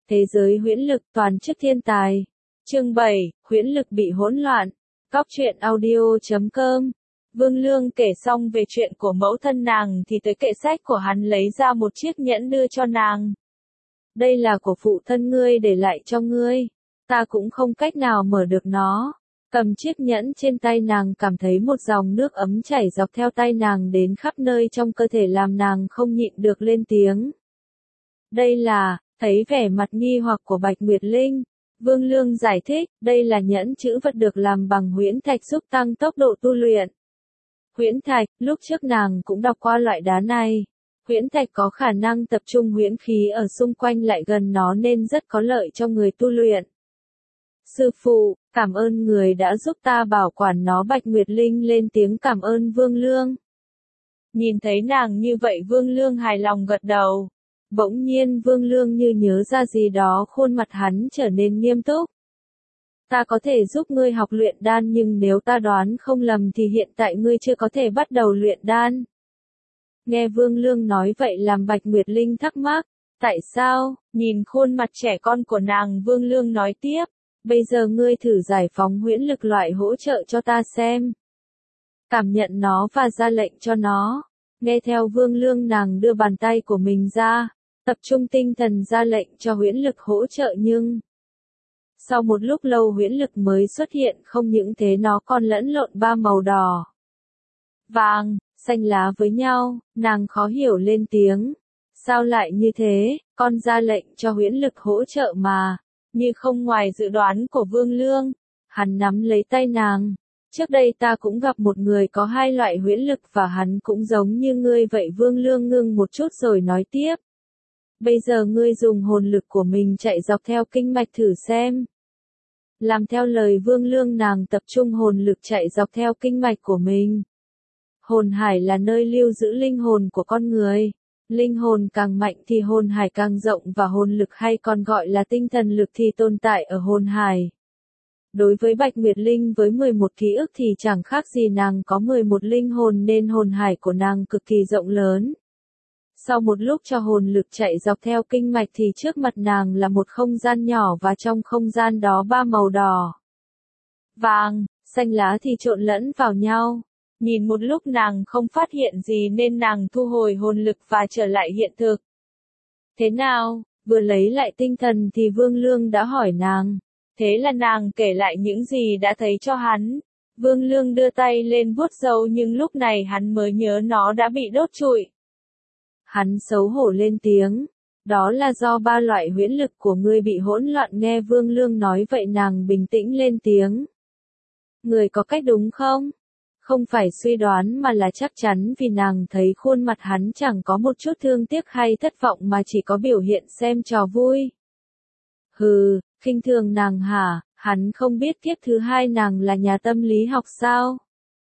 Thế giới huyễn lực toàn chức thiên tài. Chương 7, huyễn lực bị hỗn loạn. Cóc truyện audio.com. Vương Lương kể xong về chuyện của mẫu thân nàng thì tới kệ sách của hắn lấy ra một chiếc nhẫn đưa cho nàng. Đây là của phụ thân ngươi để lại cho ngươi. Ta cũng không cách nào mở được nó. Cầm chiếc nhẫn trên tay nàng cảm thấy một dòng nước ấm chảy dọc theo tay nàng đến khắp nơi trong cơ thể làm nàng không nhịn được lên tiếng. Đây là, thấy vẻ mặt nghi hoặc của Bạch Nguyệt Linh. Vương Lương giải thích, đây là nhẫn chữ vật được làm bằng huyễn thạch giúp tăng tốc độ tu luyện. Huyễn thạch, lúc trước nàng cũng đọc qua loại đá này. Huyễn thạch có khả năng tập trung huyễn khí ở xung quanh lại gần nó nên rất có lợi cho người tu luyện. Sư phụ, cảm ơn người đã giúp ta bảo quản nó. Bạch Nguyệt Linh lên tiếng cảm ơn Vương Lương. Nhìn thấy nàng như vậy Vương Lương hài lòng gật đầu. Bỗng nhiên Vương Lương như nhớ ra gì đó, khuôn mặt hắn trở nên nghiêm túc. Ta có thể giúp ngươi học luyện đan nhưng nếu ta đoán không lầm thì hiện tại ngươi chưa có thể bắt đầu luyện đan. Nghe Vương Lương nói vậy làm Bạch Nguyệt Linh thắc mắc. Tại sao? Nhìn khuôn mặt trẻ con của nàng Vương Lương nói tiếp. Bây giờ ngươi thử giải phóng huyễn lực loại hỗ trợ cho ta xem. Cảm nhận nó và ra lệnh cho nó. Nghe theo Vương Lương nàng đưa bàn tay của mình ra. Tập trung tinh thần ra lệnh cho huyễn lực hỗ trợ nhưng. Sau một lúc lâu huyễn lực mới xuất hiện, không những thế nó còn lẫn lộn ba màu đỏ, vàng, xanh lá với nhau. Nàng khó hiểu lên tiếng. Sao lại như thế, con ra lệnh cho huyễn lực hỗ trợ mà. Như không ngoài dự đoán của Vương Lương. Hắn nắm lấy tay nàng. Trước đây ta cũng gặp một người có hai loại huyễn lực và hắn cũng giống như ngươi vậy. Vương Lương ngưng một chút rồi nói tiếp. Bây giờ ngươi dùng hồn lực của mình chạy dọc theo kinh mạch thử xem. Làm theo lời Vương Lương nàng tập trung hồn lực chạy dọc theo kinh mạch của mình. Hồn hải là nơi lưu giữ linh hồn của con người. Linh hồn càng mạnh thì hồn hải càng rộng và hồn lực hay còn gọi là tinh thần lực thì tồn tại ở hồn hải. Đối với Bạch Nguyệt Linh với 11 ký ức thì chẳng khác gì nàng có 11 linh hồn nên hồn hải của nàng cực kỳ rộng lớn. Sau một lúc cho hồn lực chạy dọc theo kinh mạch thì trước mặt nàng là một không gian nhỏ và trong không gian đó ba màu đỏ, vàng, xanh lá thì trộn lẫn vào nhau. Nhìn một lúc nàng không phát hiện gì nên nàng thu hồi hồn lực và trở lại hiện thực. Thế nào, vừa lấy lại tinh thần thì Vương Lương đã hỏi nàng. Thế là nàng kể lại những gì đã thấy cho hắn. Vương Lương đưa tay lên vuốt râu nhưng lúc này hắn mới nhớ nó đã bị đốt trụi. Hắn xấu hổ lên tiếng. Đó là do ba loại huyễn lực của ngươi bị hỗn loạn. Nghe Vương Lương nói vậy nàng bình tĩnh lên tiếng. Người có cách đúng không? Không phải suy đoán mà là chắc chắn vì nàng thấy khuôn mặt hắn chẳng có một chút thương tiếc hay thất vọng mà chỉ có biểu hiện xem trò vui. Hừ, khinh thường nàng hả? Hắn không biết kiếp thứ hai nàng là nhà tâm lý học sao?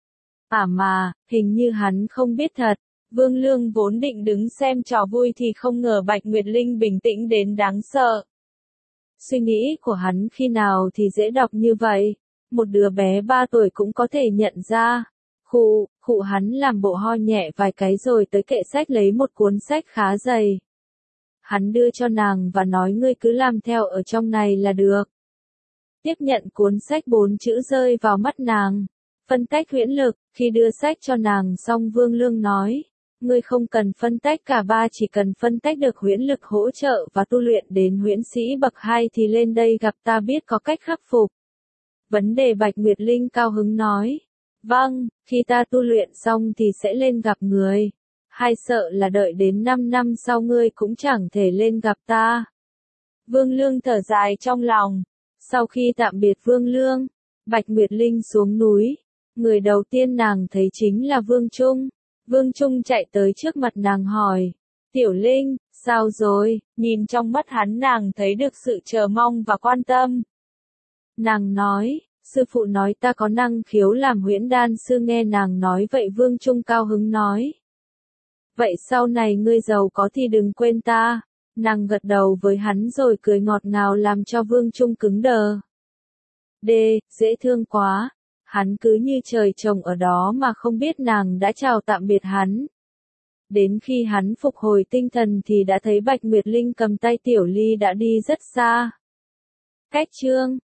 Mà, hình như hắn không biết thật. Vương Lương vốn định đứng xem trò vui thì không ngờ Bạch Nguyệt Linh bình tĩnh đến đáng sợ. Suy nghĩ của hắn khi nào thì dễ đọc như vậy. Một đứa bé 3 tuổi cũng có thể nhận ra. Khụ hắn làm bộ ho nhẹ vài cái rồi tới kệ sách lấy một cuốn sách khá dày. Hắn đưa cho nàng và nói ngươi cứ làm theo ở trong này là được. Tiếp nhận cuốn sách 4 chữ rơi vào mắt nàng. Phân tách huyễn lực. Khi đưa sách cho nàng xong Vương Lương nói. Ngươi không cần phân tách cả ba, chỉ cần phân tách được huyễn lực hỗ trợ và tu luyện đến huyễn sĩ bậc 2 thì lên đây gặp ta biết có cách khắc phục. Vấn đề. Bạch Nguyệt Linh cao hứng nói. Vâng, khi ta tu luyện xong thì sẽ lên gặp người. Hay sợ là đợi đến 5 năm sau ngươi cũng chẳng thể lên gặp ta. Vương Lương thở dài trong lòng. Sau khi tạm biệt Vương Lương, Bạch Nguyệt Linh xuống núi. Người đầu tiên nàng thấy chính là Vương Trung. Vương Trung chạy tới trước mặt nàng hỏi. Tiểu Linh, sao rồi? Nhìn trong mắt hắn nàng thấy được sự chờ mong và quan tâm. Nàng nói, sư phụ nói ta có năng khiếu làm huyễn đan sư. Nghe nàng nói vậy Vương Trung cao hứng nói. Vậy sau này ngươi giàu có thì đừng quên ta. Nàng gật đầu với hắn rồi cười ngọt ngào làm cho Vương Trung cứng đờ. Dễ thương quá. Hắn cứ như trời trồng ở đó mà không biết nàng đã chào tạm biệt hắn. Đến khi hắn phục hồi tinh thần thì đã thấy Bạch Nguyệt Linh cầm tay Tiểu Ly đã đi rất xa. Cách chương